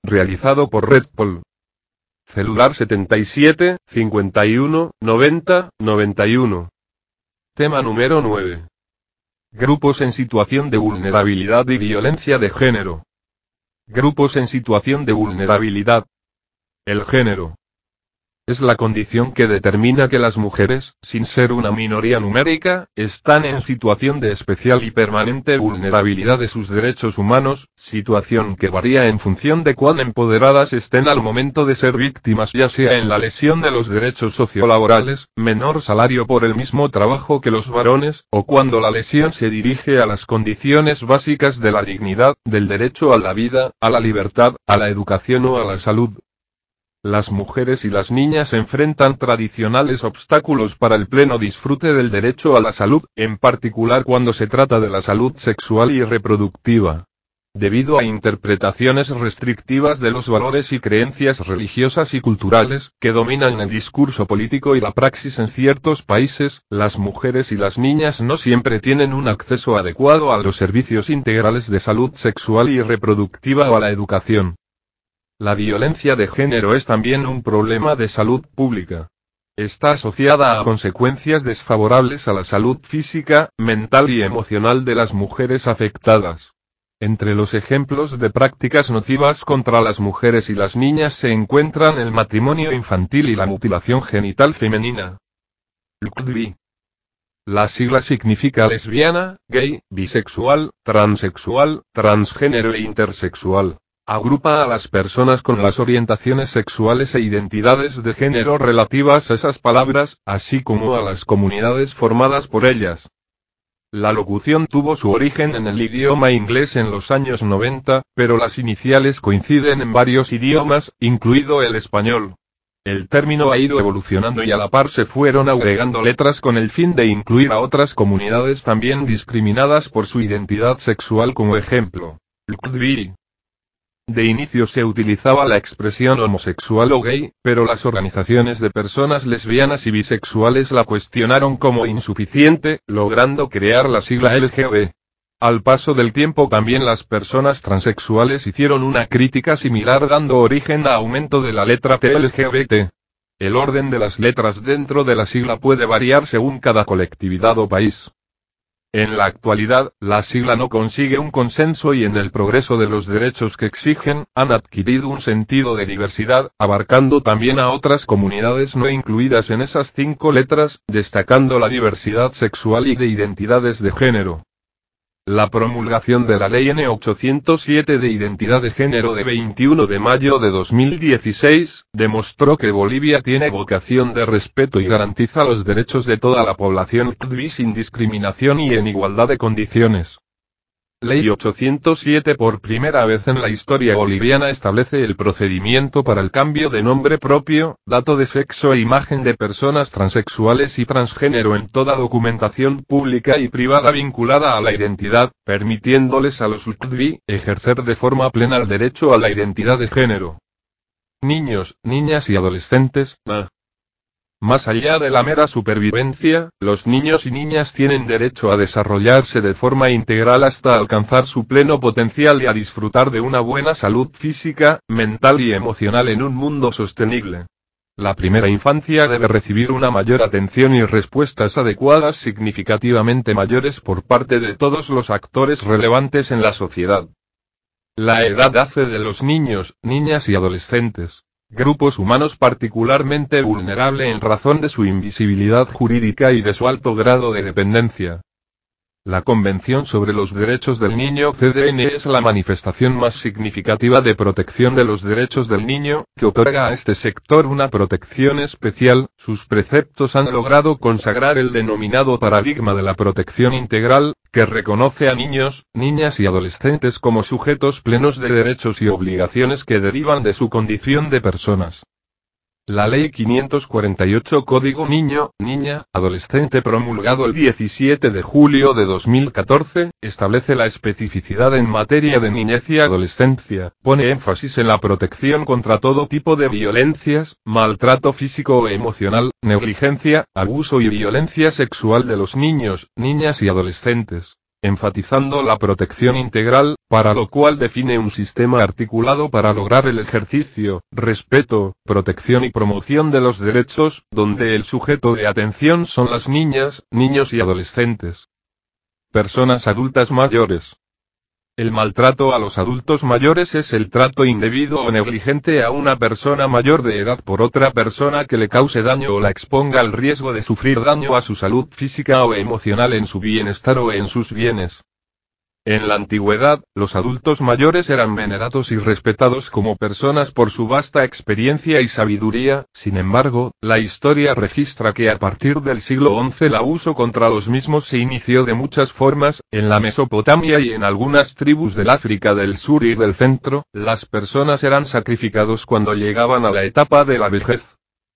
realizado por Redpol. Celular 77, 51, 90, 91. Tema número 9. Grupos en situación de vulnerabilidad y violencia de género. Grupos en situación de vulnerabilidad. El género es la condición que determina que las mujeres, sin ser una minoría numérica, están en situación de especial y permanente vulnerabilidad de sus derechos humanos, situación que varía en función de cuán empoderadas estén al momento de ser víctimas, ya sea en la lesión de los derechos sociolaborales, menor salario por el mismo trabajo que los varones, o cuando la lesión se dirige a las condiciones básicas de la dignidad, del derecho a la vida, a la libertad, a la educación o a la salud. Las mujeres y las niñas enfrentan tradicionales obstáculos para el pleno disfrute del derecho a la salud, en particular cuando se trata de la salud sexual y reproductiva. Debido a interpretaciones restrictivas de los valores y creencias religiosas y culturales, que dominan el discurso político y la praxis en ciertos países, las mujeres y las niñas no siempre tienen un acceso adecuado a los servicios integrales de salud sexual y reproductiva o a la educación. La violencia de género es también un problema de salud pública. Está asociada a consecuencias desfavorables a la salud física, mental y emocional de las mujeres afectadas. Entre los ejemplos de prácticas nocivas contra las mujeres y las niñas se encuentran el matrimonio infantil y la mutilación genital femenina. LGTB. La sigla significa lesbiana, gay, bisexual, transexual, transgénero e intersexual. Agrupa a las personas con las orientaciones sexuales e identidades de género relativas a esas palabras, así como a las comunidades formadas por ellas. La locución tuvo su origen en el idioma inglés en los años 90, pero las iniciales coinciden en varios idiomas, incluido el español. El término ha ido evolucionando y a la par se fueron agregando letras con el fin de incluir a otras comunidades también discriminadas por su identidad sexual, como ejemplo, LGTB. De inicio se utilizaba la expresión homosexual o gay, pero las organizaciones de personas lesbianas y bisexuales la cuestionaron como insuficiente, logrando crear la sigla LGB. Al paso del tiempo también las personas transexuales hicieron una crítica similar, dando origen a aumento de la letra T LGBT. El orden de las letras dentro de la sigla puede variar según cada colectividad o país. En la actualidad, la sigla no consigue un consenso y en el progreso de los derechos que exigen, han adquirido un sentido de diversidad, abarcando también a otras comunidades no incluidas en esas 5 letras, destacando la diversidad sexual y de identidades de género. La promulgación de la Ley N. 807 de Identidad de Género de 21 de mayo de 2016, demostró que Bolivia tiene vocación de respeto y garantiza los derechos de toda la población LGTB sin discriminación y en igualdad de condiciones. Ley 807 por primera vez en la historia boliviana establece el procedimiento para el cambio de nombre propio, dato de sexo e imagen de personas transexuales y transgénero en toda documentación pública y privada vinculada a la identidad, permitiéndoles a los LGTB ejercer de forma plena el derecho a la identidad de género. Niños, niñas y adolescentes, Más allá de la mera supervivencia, los niños y niñas tienen derecho a desarrollarse de forma integral hasta alcanzar su pleno potencial y a disfrutar de una buena salud física, mental y emocional en un mundo sostenible. La primera infancia debe recibir una mayor atención y respuestas adecuadas significativamente mayores por parte de todos los actores relevantes en la sociedad. La edad hace de los niños, niñas y adolescentes grupos humanos particularmente vulnerable en razón de su invisibilidad jurídica y de su alto grado de dependencia. La Convención sobre los Derechos del Niño (CDN) es la manifestación más significativa de protección de los derechos del niño, que otorga a este sector una protección especial. Sus preceptos han logrado consagrar el denominado paradigma de la protección integral, que reconoce a niños, niñas y adolescentes como sujetos plenos de derechos y obligaciones que derivan de su condición de personas. La Ley 548 Código Niño, Niña, Adolescente promulgado el 17 de julio de 2014, establece la especificidad en materia de niñez y adolescencia, pone énfasis en la protección contra todo tipo de violencias, maltrato físico o emocional, negligencia, abuso y violencia sexual de los niños, niñas y adolescentes. enfatizando la protección integral, para lo cual define un sistema articulado para lograr el ejercicio, respeto, protección y promoción de los derechos, donde el sujeto de atención son las niñas, niños y adolescentes. Personas adultas mayores. El maltrato a los adultos mayores es el trato indebido o negligente a una persona mayor de edad por otra persona que le cause daño o la exponga al riesgo de sufrir daño a su salud física o emocional, en su bienestar o en sus bienes. En la antigüedad, los adultos mayores eran venerados y respetados como personas por su vasta experiencia y sabiduría. Sin embargo, la historia registra que a partir del siglo XI el abuso contra los mismos se inició de muchas formas. En la Mesopotamia y en algunas tribus del África del Sur y del Centro, las personas eran sacrificados cuando llegaban a la etapa de la vejez.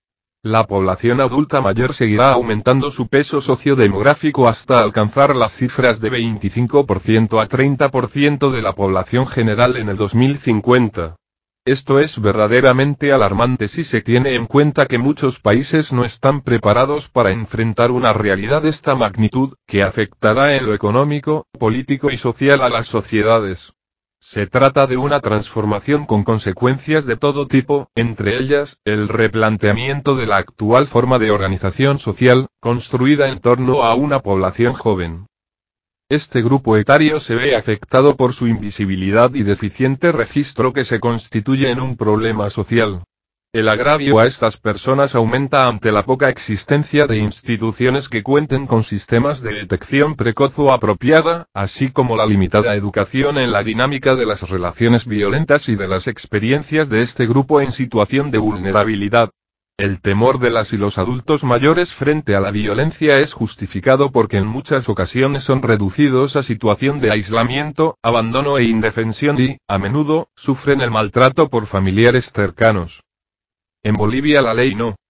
La población adulta mayor seguirá aumentando su peso sociodemográfico hasta alcanzar las cifras de 25% a 30% de la población general en el 2050. Esto es verdaderamente alarmante si se tiene en cuenta que muchos países no están preparados para enfrentar una realidad de esta magnitud, que afectará en lo económico, político y social a las sociedades. Se trata de una transformación con consecuencias de todo tipo, entre ellas, el replanteamiento de la actual forma de organización social, construida en torno a una población joven. Este grupo etario se ve afectado por su invisibilidad y deficiente registro, que se constituye en un problema social. El agravio a estas personas aumenta ante la poca existencia de instituciones que cuenten con sistemas de detección precoz o apropiada, así como la limitada educación en la dinámica de las relaciones violentas y de las experiencias de este grupo en situación de vulnerabilidad. El temor de las y los adultos mayores frente a la violencia es justificado porque en muchas ocasiones son reducidos a situación de aislamiento, abandono e indefensión y, a menudo, sufren el maltrato por familiares cercanos. En Bolivia la ley No.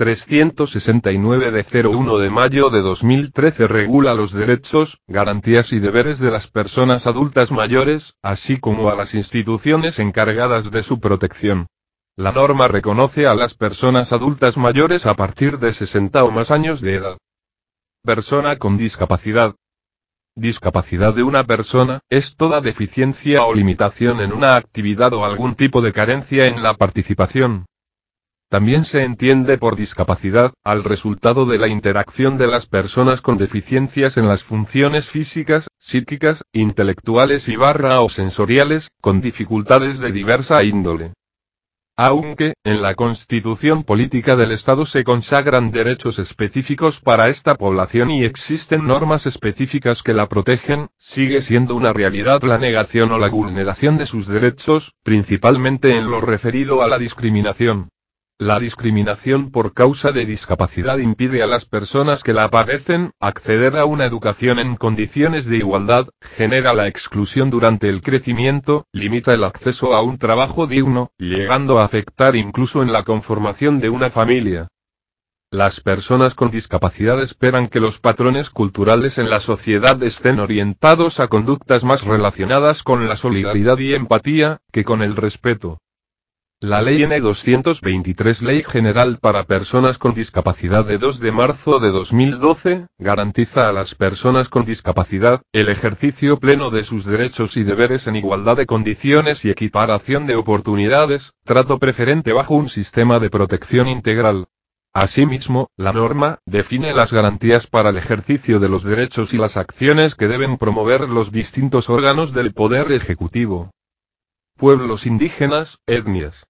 369 de 01 de mayo de 2013 regula los derechos, garantías y deberes de las personas adultas mayores, así como a las instituciones encargadas de su protección. La norma reconoce a las personas adultas mayores a partir de 60 o más años de edad. Persona con discapacidad. Discapacidad de una persona es toda deficiencia o limitación en una actividad o algún tipo de carencia en la participación. También se entiende por discapacidad, al resultado de la interacción de las personas con deficiencias en las funciones físicas, psíquicas, intelectuales o sensoriales, con dificultades de diversa índole. Aunque, en la Constitución Política del Estado se consagran derechos específicos para esta población y existen normas específicas que la protegen, sigue siendo una realidad la negación o la vulneración de sus derechos, principalmente en lo referido a la discriminación. La discriminación por causa de discapacidad impide a las personas que la padecen acceder a una educación en condiciones de igualdad, genera la exclusión durante el crecimiento, limita el acceso a un trabajo digno, llegando a afectar incluso en la conformación de una familia. Las personas con discapacidad esperan que los patrones culturales en la sociedad estén orientados a conductas más relacionadas con la solidaridad y empatía, que con el respeto. La Ley N. 223, Ley General para Personas con Discapacidad de 2 de marzo de 2012, garantiza a las personas con discapacidad el ejercicio pleno de sus derechos y deberes en igualdad de condiciones y equiparación de oportunidades, trato preferente bajo un sistema de protección integral. Asimismo, la norma define las garantías para el ejercicio de los derechos y las acciones que deben promover los distintos órganos del Poder Ejecutivo. Pueblos indígenas, etnias.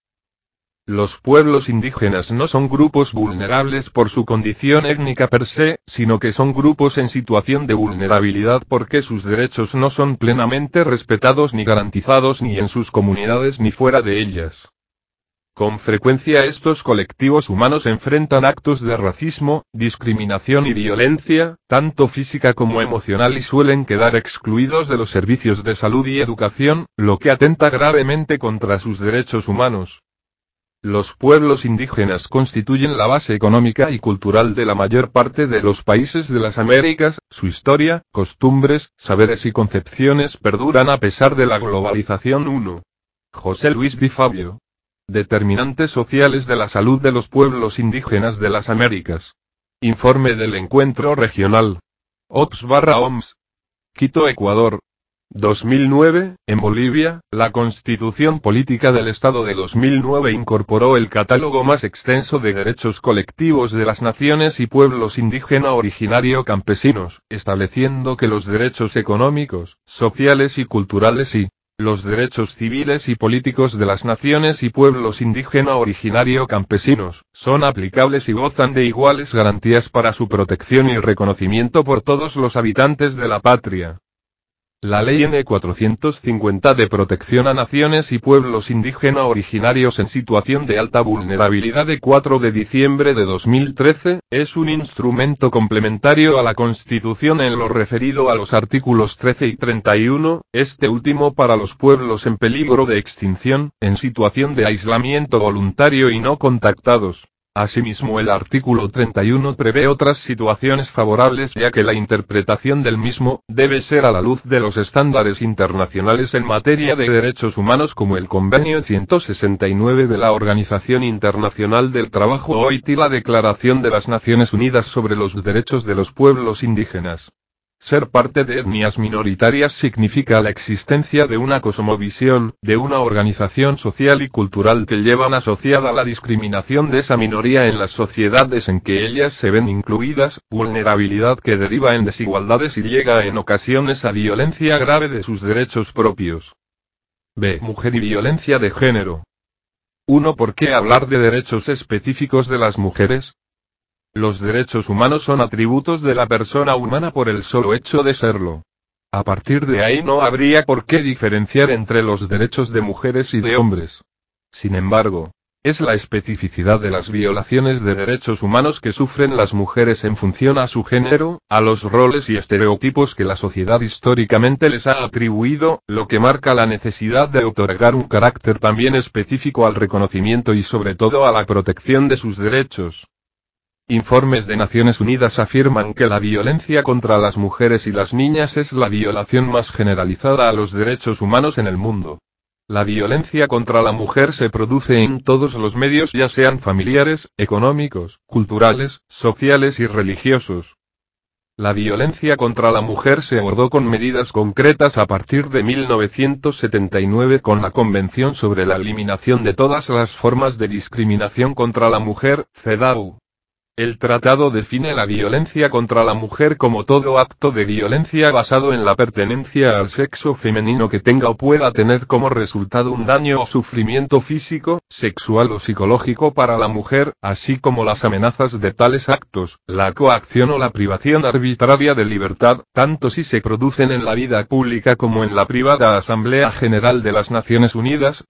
Los pueblos indígenas no son grupos vulnerables por su condición étnica per se, sino que son grupos en situación de vulnerabilidad porque sus derechos no son plenamente respetados ni garantizados ni en sus comunidades ni fuera de ellas. Con frecuencia estos colectivos humanos enfrentan actos de racismo, discriminación y violencia, tanto física como emocional, y suelen quedar excluidos de los servicios de salud y educación, lo que atenta gravemente contra sus derechos humanos. Los pueblos indígenas constituyen la base económica y cultural de la mayor parte de los países de las Américas, su historia, costumbres, saberes y concepciones perduran a pesar de la globalización. 1. José Luis Di Fabio. Determinantes sociales de la salud de los pueblos indígenas de las Américas. Informe del Encuentro Regional. OPS/OMS. Quito, Ecuador. 2009, en Bolivia, la Constitución Política del Estado de 2009 incorporó el catálogo más extenso de derechos colectivos de las naciones y pueblos indígena originario campesinos, estableciendo que los derechos económicos, sociales y culturales y los derechos civiles y políticos de las naciones y pueblos indígena originario campesinos son aplicables y gozan de iguales garantías para su protección y reconocimiento por todos los habitantes de la patria. La Ley N. 450 de Protección a Naciones y Pueblos Indígena Originarios en Situación de Alta Vulnerabilidad de 4 de diciembre de 2013, es un instrumento complementario a la Constitución en lo referido a los artículos 13 y 31, este último para los pueblos en peligro de extinción, en situación de aislamiento voluntario y no contactados. Asimismo, el artículo 31 prevé otras situaciones favorables, ya que la interpretación del mismo debe ser a la luz de los estándares internacionales en materia de derechos humanos, como el Convenio 169 de la Organización Internacional del Trabajo OIT y la Declaración de las Naciones Unidas sobre los Derechos de los Pueblos Indígenas. Ser parte de etnias minoritarias significa la existencia de una cosmovisión, de una organización social y cultural que llevan asociada la discriminación de esa minoría en las sociedades en que ellas se ven incluidas, vulnerabilidad que deriva en desigualdades y llega en ocasiones a violencia grave de sus derechos propios. B. Mujer y violencia de género. 1. ¿Por qué hablar de derechos específicos de las mujeres? Los derechos humanos son atributos de la persona humana por el solo hecho de serlo. A partir de ahí no habría por qué diferenciar entre los derechos de mujeres y de hombres. Sin embargo, es la especificidad de las violaciones de derechos humanos que sufren las mujeres en función a su género, a los roles y estereotipos que la sociedad históricamente les ha atribuido, lo que marca la necesidad de otorgar un carácter también específico al reconocimiento y sobre todo a la protección de sus derechos. Informes de Naciones Unidas afirman que la violencia contra las mujeres y las niñas es la violación más generalizada a los derechos humanos en el mundo. La violencia contra la mujer se produce en todos los medios, ya sean familiares, económicos, culturales, sociales y religiosos. La violencia contra la mujer se abordó con medidas concretas a partir de 1979 con la Convención sobre la Eliminación de todas las formas de discriminación contra la mujer, CEDAW. El tratado define la violencia contra la mujer como todo acto de violencia basado en la pertenencia al sexo femenino que tenga o pueda tener como resultado un daño o sufrimiento físico, sexual o psicológico para la mujer, así como las amenazas de tales actos, la coacción o la privación arbitraria de libertad, tanto si se producen en la vida pública como en la privada. Asamblea General de las Naciones Unidas,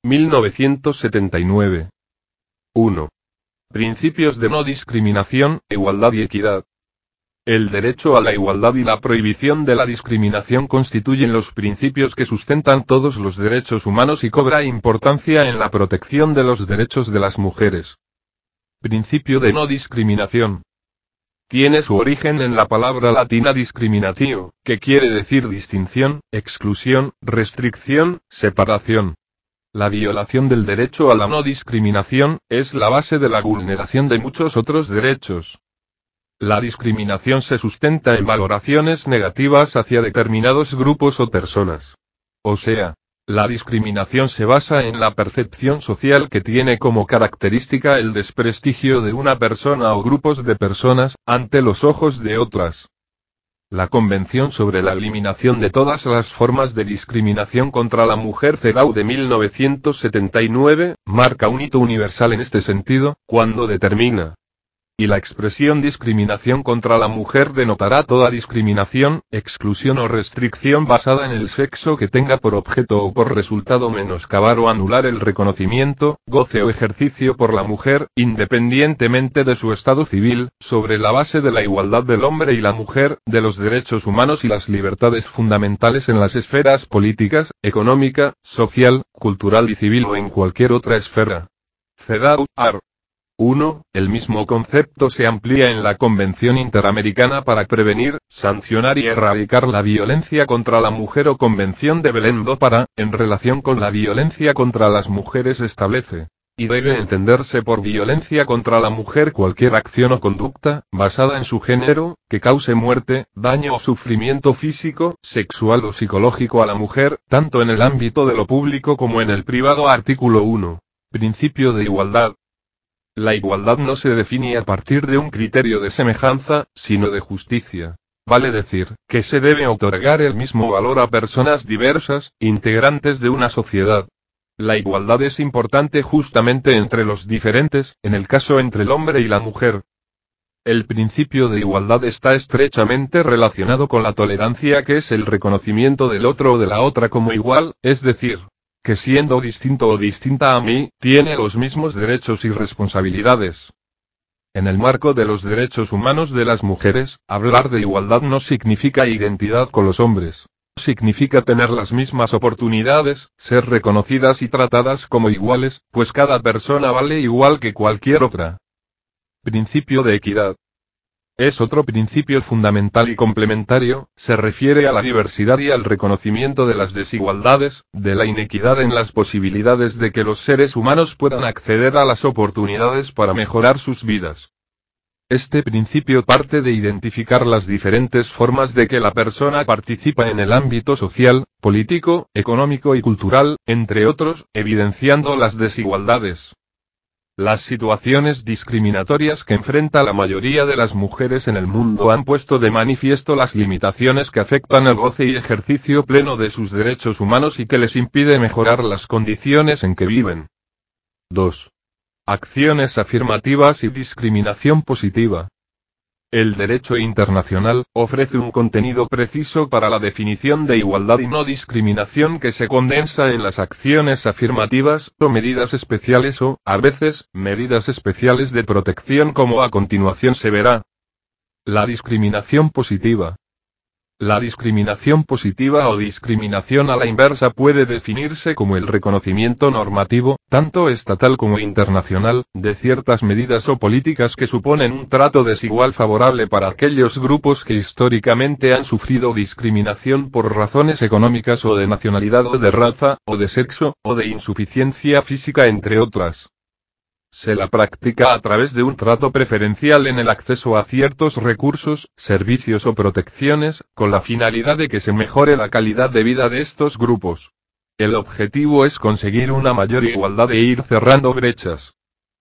1979. 1. Principios de no discriminación, igualdad y equidad. El derecho a la igualdad y la prohibición de la discriminación constituyen los principios que sustentan todos los derechos humanos y cobra importancia en la protección de los derechos de las mujeres. Principio de no discriminación. Tiene su origen en la palabra latina discriminatio, que quiere decir distinción, exclusión, restricción, separación. La violación del derecho a la no discriminación es la base de la vulneración de muchos otros derechos. La discriminación se sustenta en valoraciones negativas hacia determinados grupos o personas. O sea, la discriminación se basa en la percepción social que tiene como característica el desprestigio de una persona o grupos de personas, ante los ojos de otras. La Convención sobre la Eliminación de todas las formas de discriminación contra la mujer, CEDAW de 1979, marca un hito universal en este sentido, cuando determina: y la expresión discriminación contra la mujer denotará toda discriminación, exclusión o restricción basada en el sexo que tenga por objeto o por resultado menoscabar o anular el reconocimiento, goce o ejercicio por la mujer, independientemente de su estado civil, sobre la base de la igualdad del hombre y la mujer, de los derechos humanos y las libertades fundamentales en las esferas políticas, económica, social, cultural y civil o en cualquier otra esfera. CEDAW, AR. 1. El mismo concepto se amplía en la Convención Interamericana para prevenir, sancionar y erradicar la violencia contra la mujer o Convención de Belém do Pará, en relación con la violencia contra las mujeres establece: y debe entenderse por violencia contra la mujer cualquier acción o conducta, basada en su género, que cause muerte, daño o sufrimiento físico, sexual o psicológico a la mujer, tanto en el ámbito de lo público como en el privado. Artículo 1. Principio de igualdad. La igualdad no se define a partir de un criterio de semejanza, sino de justicia. Vale decir, que se debe otorgar el mismo valor a personas diversas, integrantes de una sociedad. La igualdad es importante justamente entre los diferentes, en el caso entre el hombre y la mujer. El principio de igualdad está estrechamente relacionado con la tolerancia, que es el reconocimiento del otro o de la otra como igual, es decir, que siendo distinto o distinta a mí, tiene los mismos derechos y responsabilidades. En el marco de los derechos humanos de las mujeres, hablar de igualdad no significa identidad con los hombres. Significa tener las mismas oportunidades, ser reconocidas y tratadas como iguales, pues cada persona vale igual que cualquier otra. Principio de equidad. Es otro principio fundamental y complementario, se refiere a la diversidad y al reconocimiento de las desigualdades, de la inequidad en las posibilidades de que los seres humanos puedan acceder a las oportunidades para mejorar sus vidas. Este principio parte de identificar las diferentes formas de que la persona participa en el ámbito social, político, económico y cultural, entre otros, evidenciando las desigualdades. Las situaciones discriminatorias que enfrenta la mayoría de las mujeres en el mundo han puesto de manifiesto las limitaciones que afectan el goce y ejercicio pleno de sus derechos humanos y que les impide mejorar las condiciones en que viven. 2. Acciones afirmativas y discriminación positiva. El derecho internacional ofrece un contenido preciso para la definición de igualdad y no discriminación que se condensa en las acciones afirmativas, o medidas especiales o, a veces, medidas especiales de protección, como a continuación se verá. La discriminación positiva. La discriminación positiva o discriminación a la inversa puede definirse como el reconocimiento normativo, tanto estatal como internacional, de ciertas medidas o políticas que suponen un trato desigual favorable para aquellos grupos que históricamente han sufrido discriminación por razones económicas o de nacionalidad o de raza, o de sexo, o de insuficiencia física, entre otras. Se la practica a través de un trato preferencial en el acceso a ciertos recursos, servicios o protecciones, con la finalidad de que se mejore la calidad de vida de estos grupos. El objetivo es conseguir una mayor igualdad e ir cerrando brechas.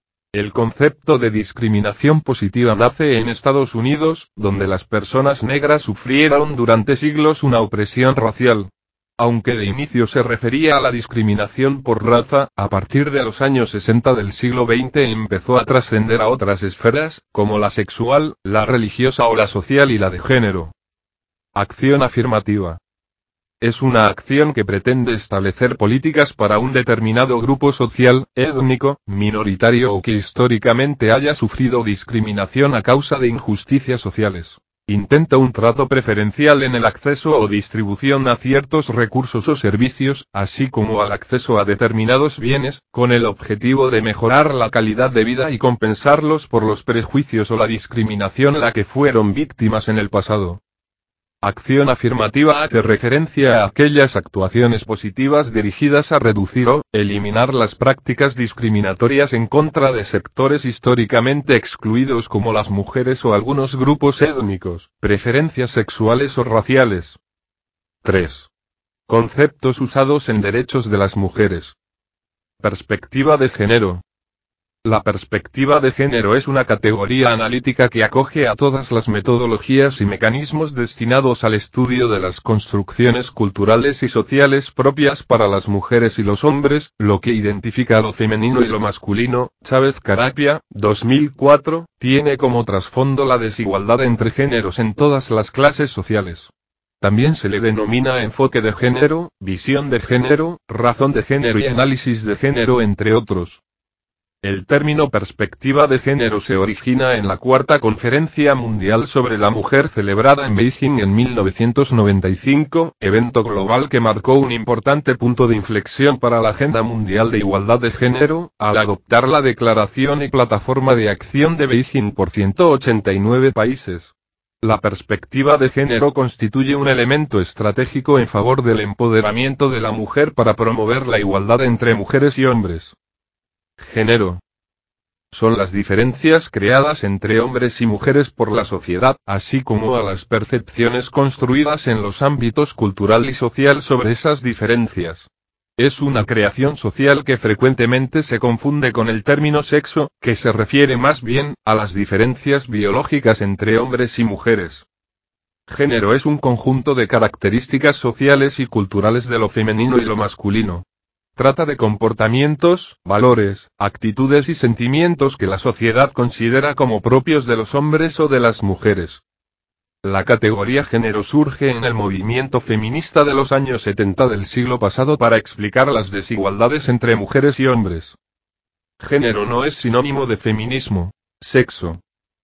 El concepto de discriminación positiva nace en Estados Unidos, donde las personas negras sufrieron durante siglos una opresión racial. Aunque de inicio se refería a la discriminación por raza, a partir de los años 60 del siglo XX empezó a trascender a otras esferas, como la sexual, la religiosa o la social y la de género. Acción afirmativa. Es una acción que pretende establecer políticas para un determinado grupo social, étnico, minoritario o que históricamente haya sufrido discriminación a causa de injusticias sociales. Intenta un trato preferencial en el acceso o distribución a ciertos recursos o servicios, así como al acceso a determinados bienes, con el objetivo de mejorar la calidad de vida y compensarlos por los prejuicios o la discriminación a la que fueron víctimas en el pasado. Acción afirmativa hace referencia a aquellas actuaciones positivas dirigidas a reducir o eliminar las prácticas discriminatorias en contra de sectores históricamente excluidos como las mujeres o algunos grupos étnicos, preferencias sexuales o raciales. 3. Conceptos usados en derechos de las mujeres. Perspectiva de género. La perspectiva de género es una categoría analítica que acoge a todas las metodologías y mecanismos destinados al estudio de las construcciones culturales y sociales propias para las mujeres y los hombres, lo que identifica lo femenino y lo masculino. Chávez Carapia, 2004, tiene como trasfondo la desigualdad entre géneros en todas las clases sociales. También se le denomina enfoque de género, visión de género, razón de género y análisis de género, entre otros. El término perspectiva de género se origina en la Cuarta Conferencia Mundial sobre la Mujer celebrada en Beijing en 1995, evento global que marcó un importante punto de inflexión para la Agenda Mundial de Igualdad de Género, al adoptar la Declaración y Plataforma de Acción de Beijing por 189 países. La perspectiva de género constituye un elemento estratégico en favor del empoderamiento de la mujer para promover la igualdad entre mujeres y hombres. Género. Son las diferencias creadas entre hombres y mujeres por la sociedad, así como a las percepciones construidas en los ámbitos cultural y social sobre esas diferencias. Es una creación social que frecuentemente se confunde con el término sexo, que se refiere más bien a las diferencias biológicas entre hombres y mujeres. Género es un conjunto de características sociales y culturales de lo femenino y lo masculino. Trata de comportamientos, valores, actitudes y sentimientos que la sociedad considera como propios de los hombres o de las mujeres. La categoría género surge en el movimiento feminista de los años 70 del siglo pasado para explicar las desigualdades entre mujeres y hombres. Género no es sinónimo de feminismo, sexo.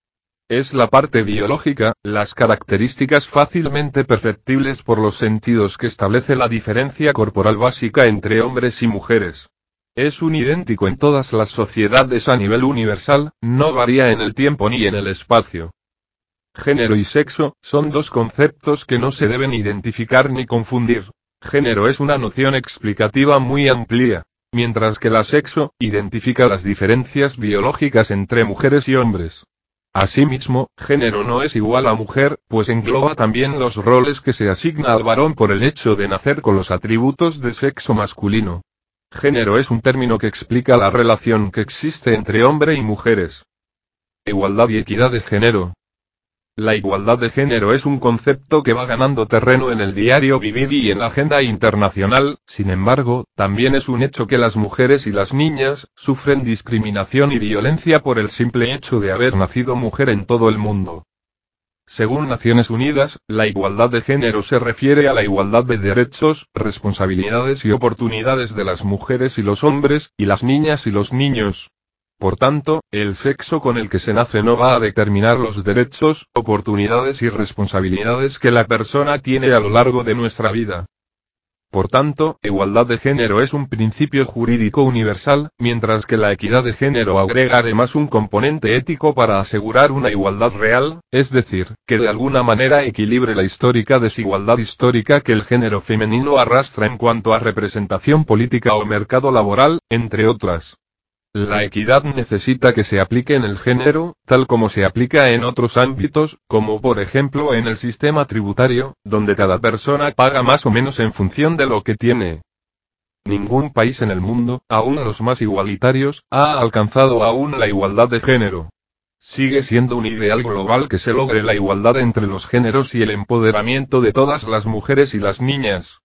Es la parte biológica, las características fácilmente perceptibles por los sentidos que establece la diferencia corporal básica entre hombres y mujeres. Es un idéntico en todas las sociedades a nivel universal, no varía en el tiempo ni en el espacio. Género y sexo son dos conceptos que no se deben identificar ni confundir. Género es una noción explicativa muy amplia, mientras que la sexo identifica las diferencias biológicas entre mujeres y hombres. Asimismo, género no es igual a mujer, pues engloba también los roles que se asigna al varón por el hecho de nacer con los atributos de sexo masculino. Género es un término que explica la relación que existe entre hombre y mujeres. Igualdad y equidad de género. La igualdad de género es un concepto que va ganando terreno en el diario vivir y en la agenda internacional, sin embargo, también es un hecho que las mujeres y las niñas sufren discriminación y violencia por el simple hecho de haber nacido mujer en todo el mundo. Según Naciones Unidas, la igualdad de género se refiere a la igualdad de derechos, responsabilidades y oportunidades de las mujeres y los hombres, y las niñas y los niños. Por tanto, el sexo con el que se nace no va a determinar los derechos, oportunidades y responsabilidades que la persona tiene a lo largo de nuestra vida. Por tanto, igualdad de género es un principio jurídico universal, mientras que la equidad de género agrega además un componente ético para asegurar una igualdad real, es decir, que de alguna manera equilibre la histórica desigualdad histórica que el género femenino arrastra en cuanto a representación política o mercado laboral, entre otras. La equidad necesita que se aplique en el género, tal como se aplica en otros ámbitos, como por ejemplo en el sistema tributario, donde cada persona paga más o menos en función de lo que tiene. Ningún país en el mundo, aun los más igualitarios, ha alcanzado aún la igualdad de género. Sigue siendo un ideal global que se logre la igualdad entre los géneros y el empoderamiento de todas las mujeres y las niñas.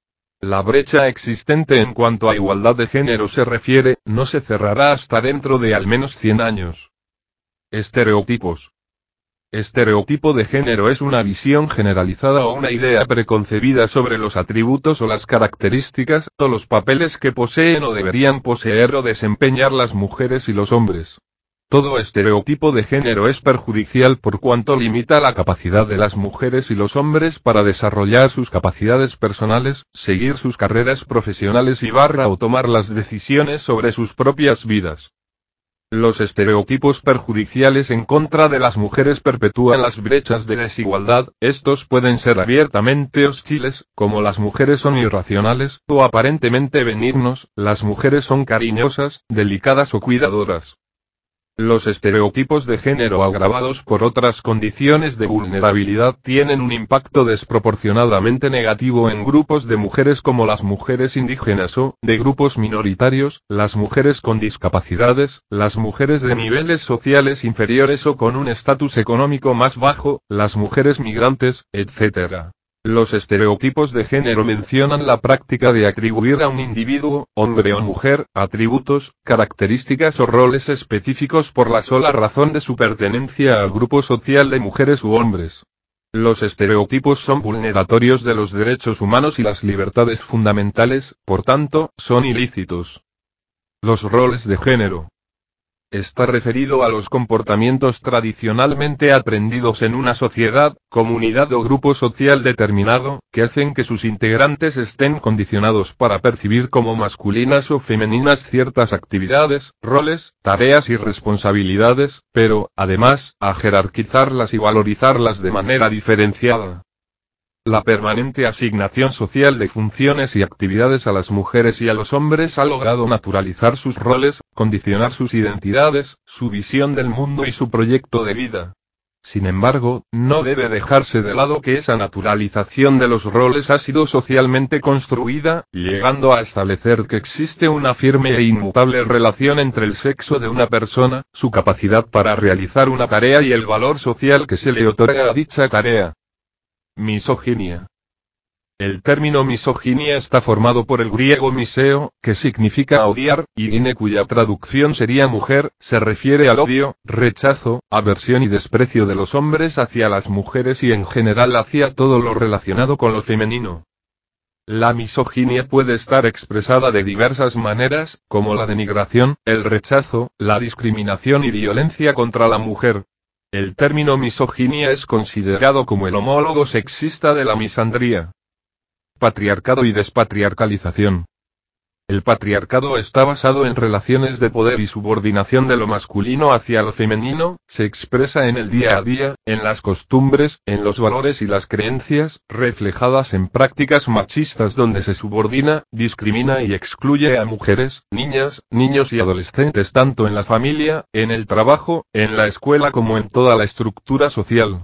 La brecha existente en cuanto a igualdad de género se refiere, no se cerrará hasta dentro de al menos 100 años. Estereotipos. Estereotipo de género es una visión generalizada o una idea preconcebida sobre los atributos o las características, o los papeles que poseen o deberían poseer o desempeñar las mujeres y los hombres. Todo estereotipo de género es perjudicial por cuanto limita la capacidad de las mujeres y los hombres para desarrollar sus capacidades personales, seguir sus carreras profesionales y o tomar las decisiones sobre sus propias vidas. Los estereotipos perjudiciales en contra de las mujeres perpetúan las brechas de desigualdad, estos pueden ser abiertamente hostiles, como las mujeres son irracionales, o aparentemente benignos, las mujeres son cariñosas, delicadas o cuidadoras. Los estereotipos de género agravados por otras condiciones de vulnerabilidad tienen un impacto desproporcionadamente negativo en grupos de mujeres como las mujeres indígenas o, de grupos minoritarios, las mujeres con discapacidades, las mujeres de niveles sociales inferiores o con un estatus económico más bajo, las mujeres migrantes, etc. Los estereotipos de género mencionan la práctica de atribuir a un individuo, hombre o mujer, atributos, características o roles específicos por la sola razón de su pertenencia al grupo social de mujeres u hombres. Los estereotipos son vulneratorios de los derechos humanos y las libertades fundamentales, por tanto, son ilícitos. Los roles de género. Está referido a los comportamientos tradicionalmente aprendidos en una sociedad, comunidad o grupo social determinado, que hacen que sus integrantes estén condicionados para percibir como masculinas o femeninas ciertas actividades, roles, tareas y responsabilidades, pero, además, a jerarquizarlas y valorizarlas de manera diferenciada. La permanente asignación social de funciones y actividades a las mujeres y a los hombres ha logrado naturalizar sus roles, condicionar sus identidades, su visión del mundo y su proyecto de vida. Sin embargo, no debe dejarse de lado que esa naturalización de los roles ha sido socialmente construida, llegando a establecer que existe una firme e inmutable relación entre el sexo de una persona, su capacidad para realizar una tarea y el valor social que se le otorga a dicha tarea. Misoginia. El término misoginia está formado por el griego miseo, que significa odiar, y gine, cuya traducción sería mujer, se refiere al odio, rechazo, aversión y desprecio de los hombres hacia las mujeres y en general hacia todo lo relacionado con lo femenino. La misoginia puede estar expresada de diversas maneras, como la denigración, el rechazo, la discriminación y violencia contra la mujer. El término misoginia es considerado como el homólogo sexista de la misandría. Patriarcado y despatriarcalización. El patriarcado está basado en relaciones de poder y subordinación de lo masculino hacia lo femenino, se expresa en el día a día, en las costumbres, en los valores y las creencias, reflejadas en prácticas machistas donde se subordina, discrimina y excluye a mujeres, niñas, niños y adolescentes tanto en la familia, en el trabajo, en la escuela como en toda la estructura social.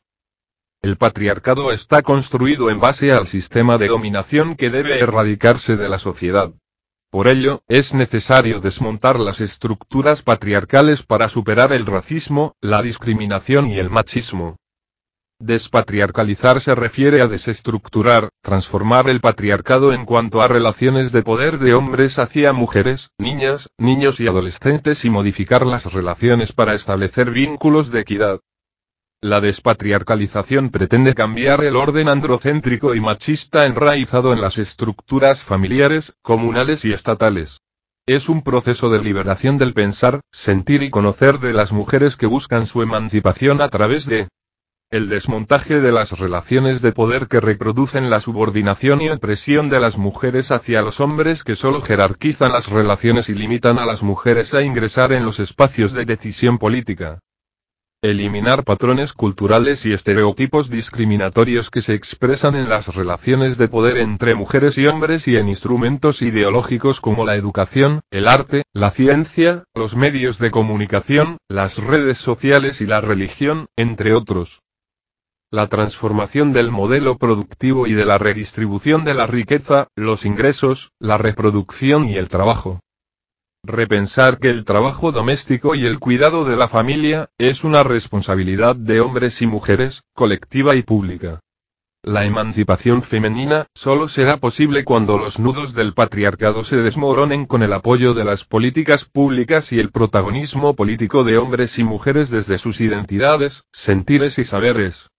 El patriarcado está construido en base al sistema de dominación que debe erradicarse de la sociedad. Por ello, es necesario desmontar las estructuras patriarcales para superar el racismo, la discriminación y el machismo. Despatriarcalizar se refiere a desestructurar, transformar el patriarcado en cuanto a relaciones de poder de hombres hacia mujeres, niñas, niños y adolescentes y modificar las relaciones para establecer vínculos de equidad. La despatriarcalización pretende cambiar el orden androcéntrico y machista enraizado en las estructuras familiares, comunales y estatales. Es un proceso de liberación del pensar, sentir y conocer de las mujeres que buscan su emancipación a través de el desmontaje de las relaciones de poder que reproducen la subordinación y opresión de las mujeres hacia los hombres que solo jerarquizan las relaciones y limitan a las mujeres a ingresar en los espacios de decisión política. Eliminar patrones culturales y estereotipos discriminatorios que se expresan en las relaciones de poder entre mujeres y hombres y en instrumentos ideológicos como la educación, el arte, la ciencia, los medios de comunicación, las redes sociales y la religión, entre otros. La transformación del modelo productivo y de la redistribución de la riqueza, los ingresos, la reproducción y el trabajo. Repensar que el trabajo doméstico y el cuidado de la familia, es una responsabilidad de hombres y mujeres, colectiva y pública. La emancipación femenina, solo será posible cuando los nudos del patriarcado se desmoronen con el apoyo de las políticas públicas y el protagonismo político de hombres y mujeres desde sus identidades, sentires y saberes.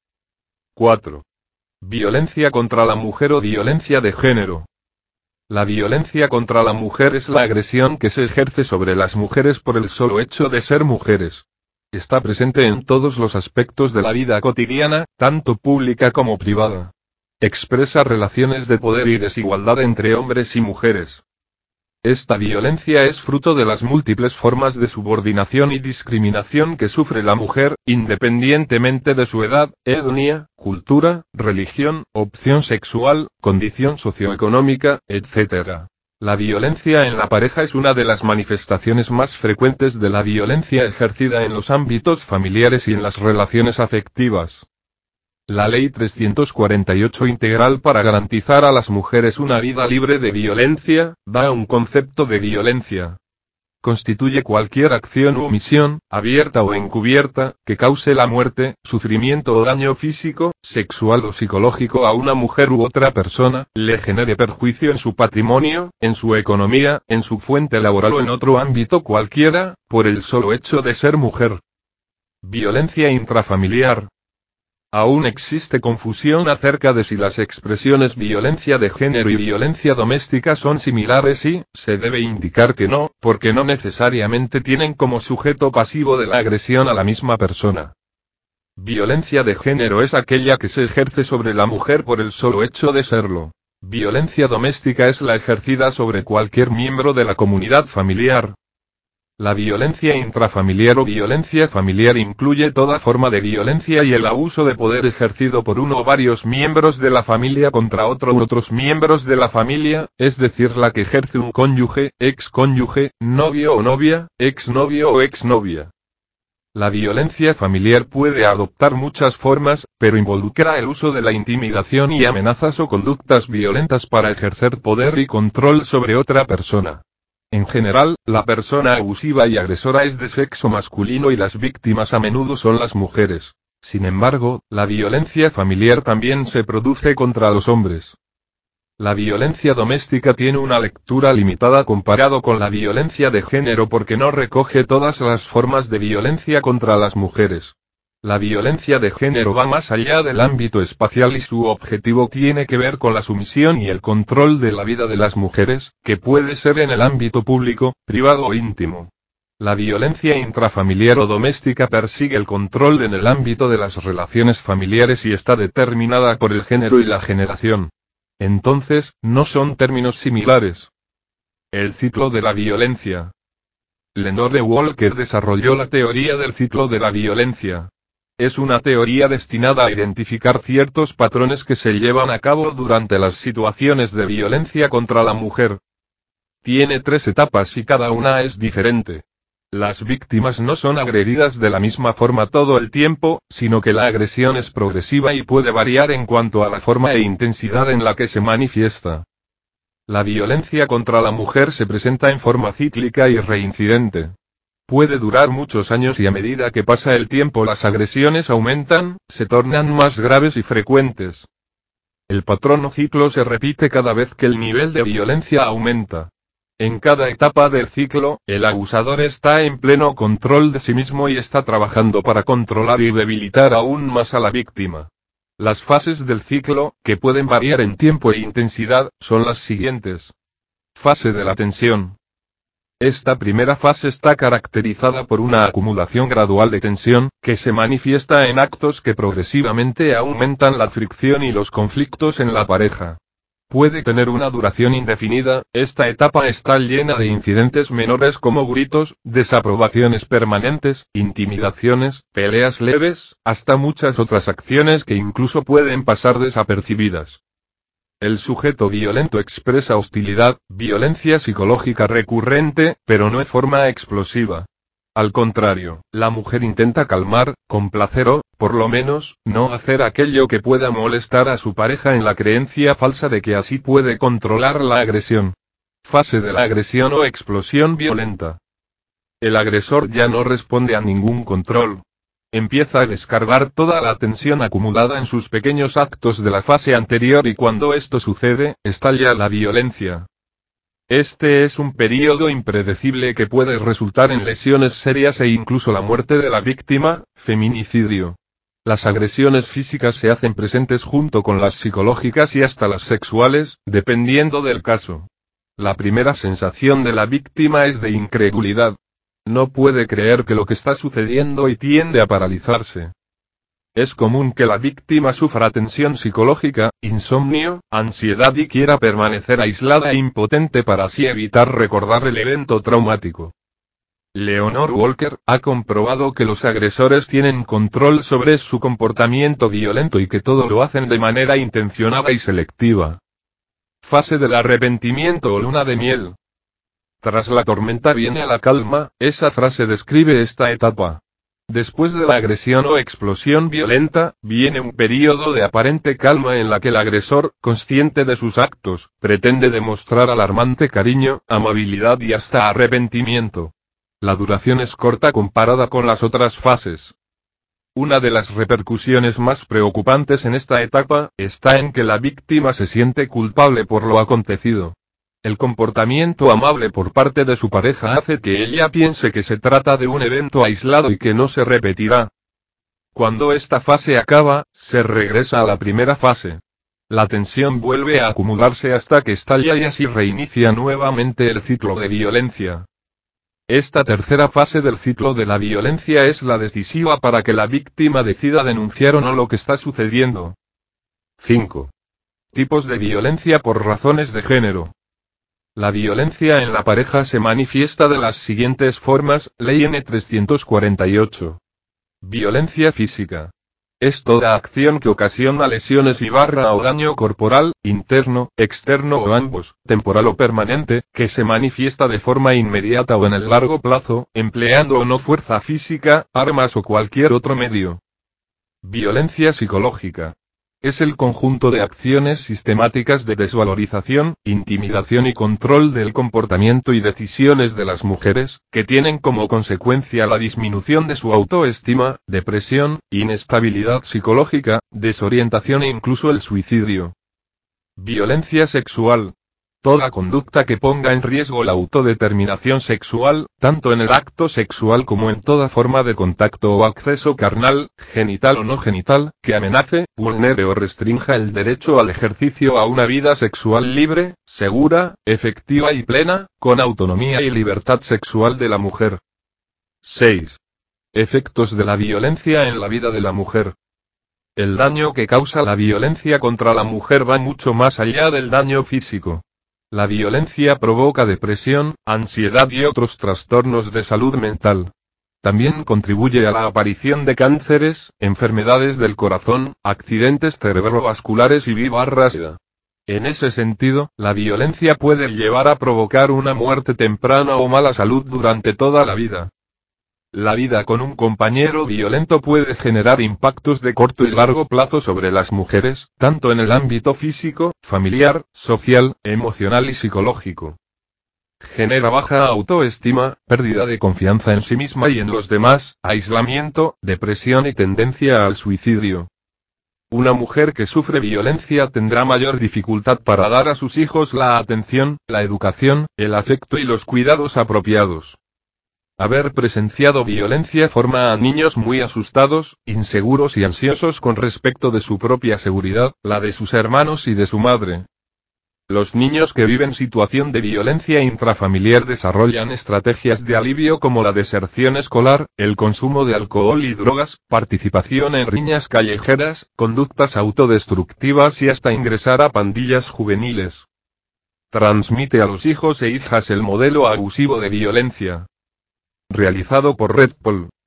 4. Violencia contra la mujer o violencia de género. La violencia contra la mujer es la agresión que se ejerce sobre las mujeres por el solo hecho de ser mujeres. Está presente en todos los aspectos de la vida cotidiana, tanto pública como privada. Expresa relaciones de poder y desigualdad entre hombres y mujeres. Esta violencia es fruto de las múltiples formas de subordinación y discriminación que sufre la mujer, independientemente de su edad, etnia, cultura, religión, opción sexual, condición socioeconómica, etc. La violencia en la pareja es una de las manifestaciones más frecuentes de la violencia ejercida en los ámbitos familiares y en las relaciones afectivas. La Ley 348 integral para garantizar a las mujeres una vida libre de violencia, da un concepto de violencia. Constituye cualquier acción u omisión, abierta o encubierta, que cause la muerte, sufrimiento o daño físico, sexual o psicológico a una mujer u otra persona, le genere perjuicio en su patrimonio, en su economía, en su fuente laboral o en otro ámbito cualquiera, por el solo hecho de ser mujer. Violencia intrafamiliar. Aún existe confusión acerca de si las expresiones violencia de género y violencia doméstica son similares y, se debe indicar que no, porque no necesariamente tienen como sujeto pasivo de la agresión a la misma persona. Violencia de género es aquella que se ejerce sobre la mujer por el solo hecho de serlo. Violencia doméstica es la ejercida sobre cualquier miembro de la comunidad familiar. La violencia intrafamiliar o violencia familiar incluye toda forma de violencia y el abuso de poder ejercido por uno o varios miembros de la familia contra otro u otros miembros de la familia, es decir, la que ejerce un cónyuge, excónyuge, novio o novia, exnovio o exnovia. La violencia familiar puede adoptar muchas formas, pero involucra el uso de la intimidación y amenazas o conductas violentas para ejercer poder y control sobre otra persona. En general, la persona abusiva y agresora es de sexo masculino y las víctimas a menudo son las mujeres. Sin embargo, la violencia familiar también se produce contra los hombres. La violencia doméstica tiene una lectura limitada comparado con la violencia de género porque no recoge todas las formas de violencia contra las mujeres. La violencia de género va más allá del ámbito espacial y su objetivo tiene que ver con la sumisión y el control de la vida de las mujeres, que puede ser en el ámbito público, privado o íntimo. La violencia intrafamiliar o doméstica persigue el control en el ámbito de las relaciones familiares y está determinada por el género y la generación. Entonces, no son términos similares. El ciclo de la violencia. Lenore Walker desarrolló la teoría del ciclo de la violencia. Es una teoría destinada a identificar ciertos patrones que se llevan a cabo durante las situaciones de violencia contra la mujer. Tiene 3 etapas y cada una es diferente. Las víctimas no son agredidas de la misma forma todo el tiempo, sino que la agresión es progresiva y puede variar en cuanto a la forma e intensidad en la que se manifiesta. La violencia contra la mujer se presenta en forma cíclica y reincidente. Puede durar muchos años y a medida que pasa el tiempo las agresiones aumentan, se tornan más graves y frecuentes. El patrón o ciclo se repite cada vez que el nivel de violencia aumenta. En cada etapa del ciclo, el abusador está en pleno control de sí mismo y está trabajando para controlar y debilitar aún más a la víctima. Las fases del ciclo, que pueden variar en tiempo e intensidad, son las siguientes. Fase de la tensión. Esta primera fase está caracterizada por una acumulación gradual de tensión, que se manifiesta en actos que progresivamente aumentan la fricción y los conflictos en la pareja. Puede tener una duración indefinida, esta etapa está llena de incidentes menores como gritos, desaprobaciones permanentes, intimidaciones, peleas leves, hasta muchas otras acciones que incluso pueden pasar desapercibidas. El sujeto violento expresa hostilidad, violencia psicológica recurrente, pero no de forma explosiva. Al contrario, la mujer intenta calmar, complacer o, por lo menos, no hacer aquello que pueda molestar a su pareja en la creencia falsa de que así puede controlar la agresión. Fase de la agresión o explosión violenta. El agresor ya no responde a ningún control. Empieza a descargar toda la tensión acumulada en sus pequeños actos de la fase anterior y cuando esto sucede, estalla la violencia. Este es un período impredecible que puede resultar en lesiones serias e incluso la muerte de la víctima, feminicidio. Las agresiones físicas se hacen presentes junto con las psicológicas y hasta las sexuales, dependiendo del caso. La primera sensación de la víctima es de incredulidad. No puede creer que lo que está sucediendo y tiende a paralizarse. Es común que la víctima sufra tensión psicológica, insomnio, ansiedad y quiera permanecer aislada e impotente para así evitar recordar el evento traumático. Leonore Walker ha comprobado que los agresores tienen control sobre su comportamiento violento y que todo lo hacen de manera intencionada y selectiva. Fase del arrepentimiento o luna de miel. Tras la tormenta viene la calma, esa frase describe esta etapa. Después de la agresión o explosión violenta, viene un período de aparente calma en la que el agresor, consciente de sus actos, pretende demostrar alarmante cariño, amabilidad y hasta arrepentimiento. La duración es corta comparada con las otras fases. Una de las repercusiones más preocupantes en esta etapa, está en que la víctima se siente culpable por lo acontecido. El comportamiento amable por parte de su pareja hace que ella piense que se trata de un evento aislado y que no se repetirá. Cuando esta fase acaba, se regresa a la primera fase. La tensión vuelve a acumularse hasta que estalla y así reinicia nuevamente el ciclo de violencia. Esta tercera fase del ciclo de la violencia es la decisiva para que la víctima decida denunciar o no lo que está sucediendo. 5. Tipos de violencia por razones de género. La violencia en la pareja se manifiesta de las siguientes formas, Ley N 348. Violencia física. Es toda acción que ocasiona lesiones o daño corporal, interno, externo o ambos, temporal o permanente, que se manifiesta de forma inmediata o en el largo plazo, empleando o no fuerza física, armas o cualquier otro medio. Violencia psicológica. Es el conjunto de acciones sistemáticas de desvalorización, intimidación y control del comportamiento y decisiones de las mujeres, que tienen como consecuencia la disminución de su autoestima, depresión, inestabilidad psicológica, desorientación e incluso el suicidio. Violencia sexual. Toda conducta que ponga en riesgo la autodeterminación sexual, tanto en el acto sexual como en toda forma de contacto o acceso carnal, genital o no genital, que amenace, vulnere o restrinja el derecho al ejercicio a una vida sexual libre, segura, efectiva y plena, con autonomía y libertad sexual de la mujer. 6. Efectos de la violencia en la vida de la mujer. El daño que causa la violencia contra la mujer va mucho más allá del daño físico. La violencia provoca depresión, ansiedad y otros trastornos de salud mental. También contribuye a la aparición de cánceres, enfermedades del corazón, accidentes cerebrovasculares y SIDA. En ese sentido, la violencia puede llevar a provocar una muerte temprana o mala salud durante toda la vida. La vida con un compañero violento puede generar impactos de corto y largo plazo sobre las mujeres, tanto en el ámbito físico, familiar, social, emocional y psicológico. Genera baja autoestima, pérdida de confianza en sí misma y en los demás, aislamiento, depresión y tendencia al suicidio. Una mujer que sufre violencia tendrá mayor dificultad para dar a sus hijos la atención, la educación, el afecto y los cuidados apropiados. Haber presenciado violencia forma a niños muy asustados, inseguros y ansiosos con respecto de su propia seguridad, la de sus hermanos y de su madre. Los niños que viven situación de violencia intrafamiliar desarrollan estrategias de alivio como la deserción escolar, el consumo de alcohol y drogas, participación en riñas callejeras, conductas autodestructivas y hasta ingresar a pandillas juveniles. Transmite a los hijos e hijas el modelo abusivo de violencia. Realizado por Red Bull.